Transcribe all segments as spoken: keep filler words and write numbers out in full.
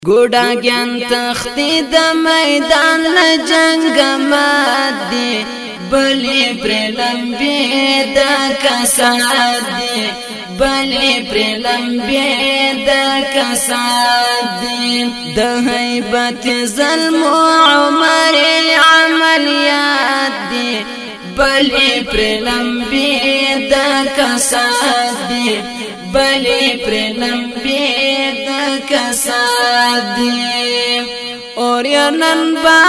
ګوډاګیان تختی د میدان له جنگ مات دي بلې پر لمبې د کسات دي بلې پر لمبې د کسات دي د هیبت ظلم عمر عملیات دي بلې پر لمبې د کسات دي بلې پر لمبې د کسات دي اور نن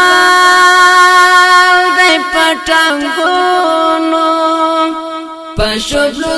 بال دې پټنګونو پښوبلو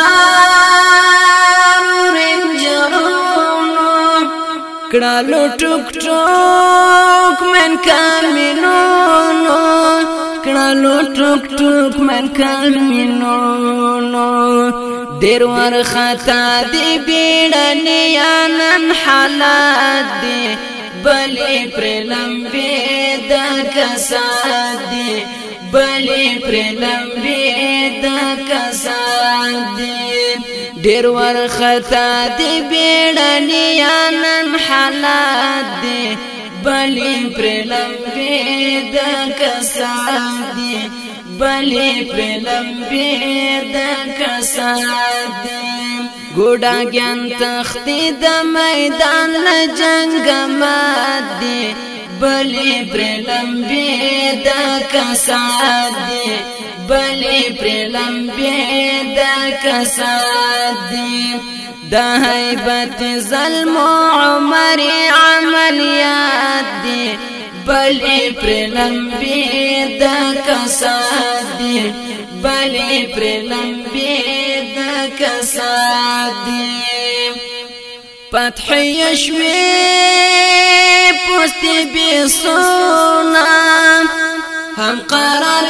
زغار رنجرونو کړهلو ټوک ټوک من کامینونو کړهلو ټوک ټوک من کامینونو دیر ور خطا دی بیڑنیانن حالات دی بلی پر لمبی دا کسات دی بلی پر لمبی دا کسات دی دیر ور خطا دی بیڑنیانن حالات دی بلی پر لمبی دا کسات دی بلی پر لمبی د کسات دي ګوډاګیان تختی د میدان له جنگ مات دي بلی پر لمبی د کسات دي بلی پر لمبی د کسات دي د هیبت ظلم عمر عملیات دي بلی پر لمبی د کسات دي بلی پر لمبی د کسات دي فتح یشوی پوست بی سونا هم قرار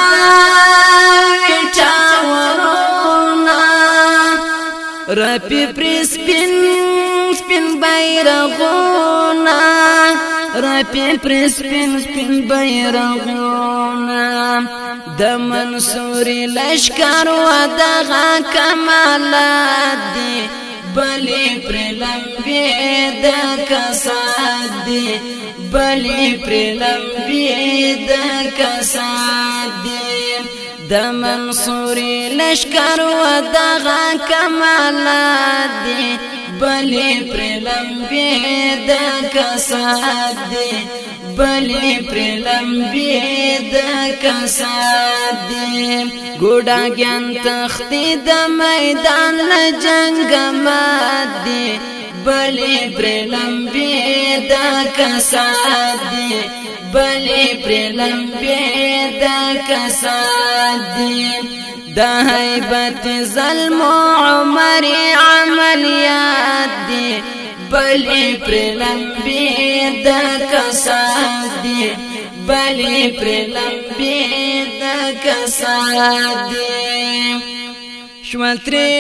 گاوی چاورونا رپی پر سپین سپین بیرغونا رپی پر سپین سپین بیرغونا د منصوری لشکر و دغا کمالات دی بلی پر لمبی د کسات دی بلی پر لمبی د کسات دی د منصوری لشکر و دغا کمالات دی بلی پر لمبی د کسات دی بلی پر لمبی د کسات دي ګوډاګیان تختی د میدان له جنگ مات دي بلی پر لمبی د کسات دي بلی پر لمبی د کسات دي د هیبت ظلم عمر عملیات دي بلی پر لمبی د کسات دي بلی پر لمبی د کسات دي شمتری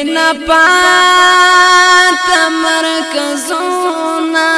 نپات مرکزونا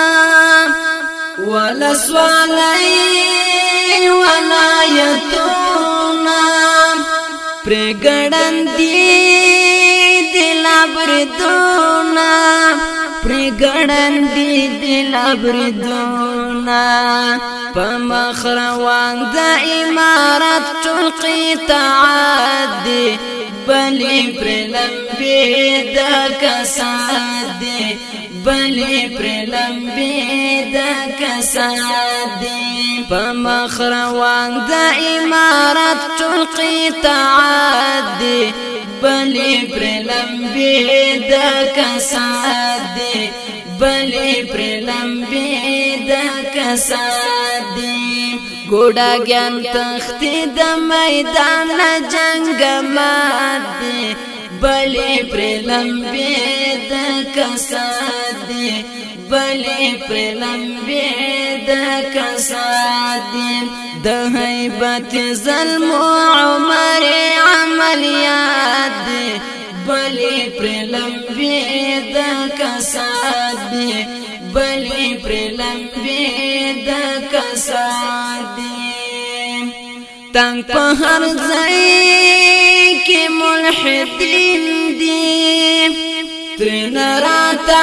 ولسوالی ولایتونا پرگڑن دی دلا بردونا پرگڑن دی دلا بردونا پمخ روان دا امارت ټول قطاعات دی بلی پر لمبی دا کسات دی بلی پر لمبی دا کسات دی پمخ روان دا امارت ټول قطاعات دی بلی پر لمبی دا کسات دی بلی پر لمبی د کسات دي ګوډاګیان تختی د میدان له جنگ مات دي بلی پر لمبی د کسات دي بلی پر لمبی د کسات دي د هیبت ظلم عمر عملیات دي بلی پر لمبی د کسات دي بلی پر لمبی د کسات دي تنگ په هر ځای کې ملحدین دي ترن راتا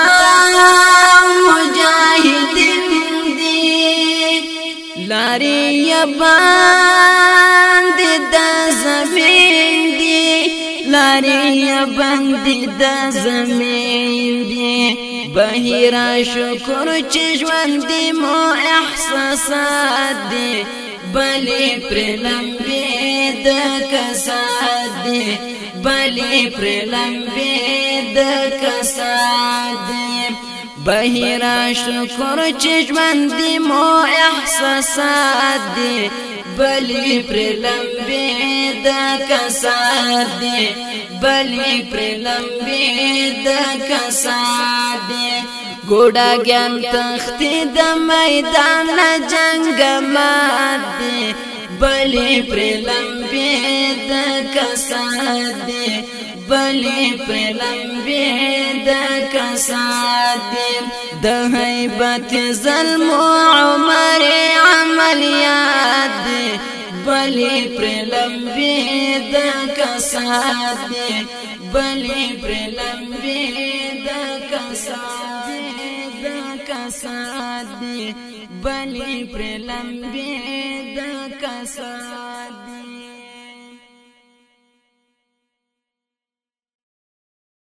مجاهدین دی لاری باندې د زمین دی لاری باندې د زمین دی بهیرا شکر چې ژوند دی مو احساسات دی بلی پر لمبی د کسات دی بلی پر لمبی د کسات دی بهیرا شکر چې ژوند دی مو احساسات دی بلی پر لمبی د کسات دی بلی پر لمبی د کسات دی ګوډا ګان تختی د میدان جنگ مات دی بلی پر لمبی د کسات دی بلی پر لمبی د کسات دی د هیبت ظلم عمر عملیات دی بلی پر لمبی د کسات دی بلی پر لمبی د کسات دی د کسات دی بلی پر لمبی د کسات